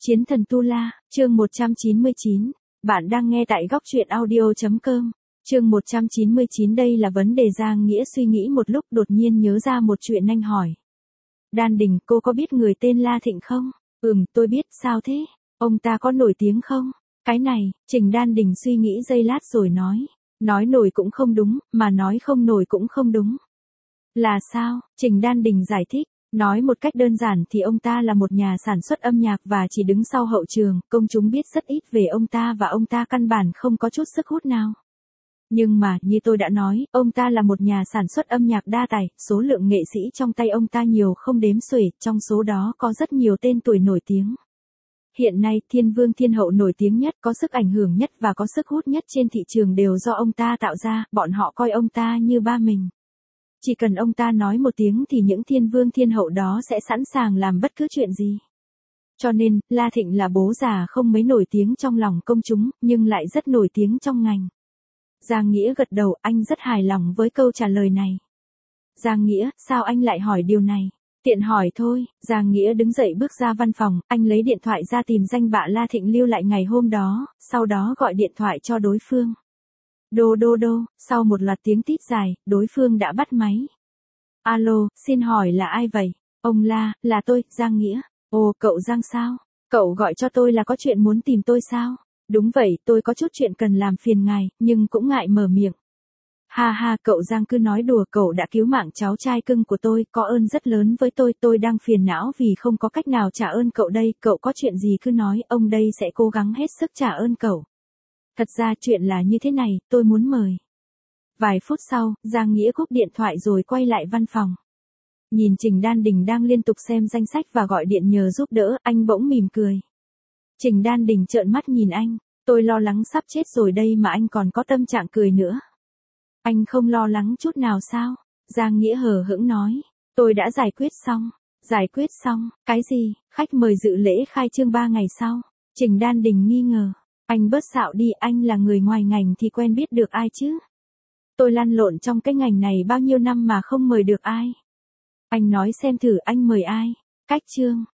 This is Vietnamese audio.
Chiến thần Tu La, chương 199. Bạn đang nghe tại góc truyện audio.com. Chương 199 đây là vấn đề Giang Nghĩa suy nghĩ một lúc đột nhiên nhớ ra một chuyện anh hỏi. Đan Đình, cô có biết người tên La Thịnh không? Tôi biết, sao thế? Ông ta có nổi tiếng không? Cái này, Trình Đan Đình suy nghĩ giây lát rồi nói. Nói nổi cũng không đúng, mà nói không nổi cũng không đúng. Là sao? Trình Đan Đình giải thích. Nói một cách đơn giản thì ông ta là một nhà sản xuất âm nhạc và chỉ đứng sau hậu trường, công chúng biết rất ít về ông ta và ông ta căn bản không có chút sức hút nào. Nhưng mà, như tôi đã nói, ông ta là một nhà sản xuất âm nhạc đa tài, số lượng nghệ sĩ trong tay ông ta nhiều không đếm xuể, trong số đó có rất nhiều tên tuổi nổi tiếng. Hiện nay, thiên vương thiên hậu nổi tiếng nhất, có sức ảnh hưởng nhất và có sức hút nhất trên thị trường đều do ông ta tạo ra, bọn họ coi ông ta như ba mình. Chỉ cần ông ta nói một tiếng thì những thiên vương thiên hậu đó sẽ sẵn sàng làm bất cứ chuyện gì. Cho nên, La Thịnh là bố già không mấy nổi tiếng trong lòng công chúng, nhưng lại rất nổi tiếng trong ngành. Giang Nghĩa gật đầu, anh rất hài lòng với câu trả lời này. Giang Nghĩa, sao anh lại hỏi điều này? Tiện hỏi thôi. Giang Nghĩa đứng dậy bước ra văn phòng, anh lấy điện thoại ra tìm danh bạ La Thịnh lưu lại ngày hôm đó, sau đó gọi điện thoại cho đối phương. Đô đô đô, sau một loạt tiếng tít dài, đối phương đã bắt máy. Alo, xin hỏi là ai vậy? Ông La, là tôi, Giang Nghĩa. Ồ, cậu Giang sao? Cậu gọi cho tôi là có chuyện muốn tìm tôi sao? Đúng vậy, tôi có chút chuyện cần làm phiền ngài, nhưng cũng ngại mở miệng. Ha ha, cậu Giang cứ nói đùa, cậu đã cứu mạng cháu trai cưng của tôi, có ơn rất lớn với tôi đang phiền não vì không có cách nào trả ơn cậu đây, cậu có chuyện gì cứ nói, ông đây sẽ cố gắng hết sức trả ơn cậu. Thật ra chuyện là như thế này, tôi muốn mời. Vài phút sau, Giang Nghĩa cúp điện thoại rồi quay lại văn phòng. Nhìn Trình Đan Đình đang liên tục xem danh sách và gọi điện nhờ giúp đỡ, anh bỗng mỉm cười. Trình Đan Đình trợn mắt nhìn anh, tôi lo lắng sắp chết rồi đây mà anh còn có tâm trạng cười nữa. Anh không lo lắng chút nào sao? Giang Nghĩa hờ hững nói, tôi đã giải quyết xong. Giải quyết xong, cái gì? Khách mời dự lễ khai trương 3 ngày sau. Trình Đan Đình nghi ngờ. Anh bớt xạo đi, anh là người ngoài ngành thì quen biết được ai chứ? Tôi lăn lộn trong cái ngành này bao nhiêu năm mà không mời được ai. Anh nói xem thử anh mời ai? Cách trương,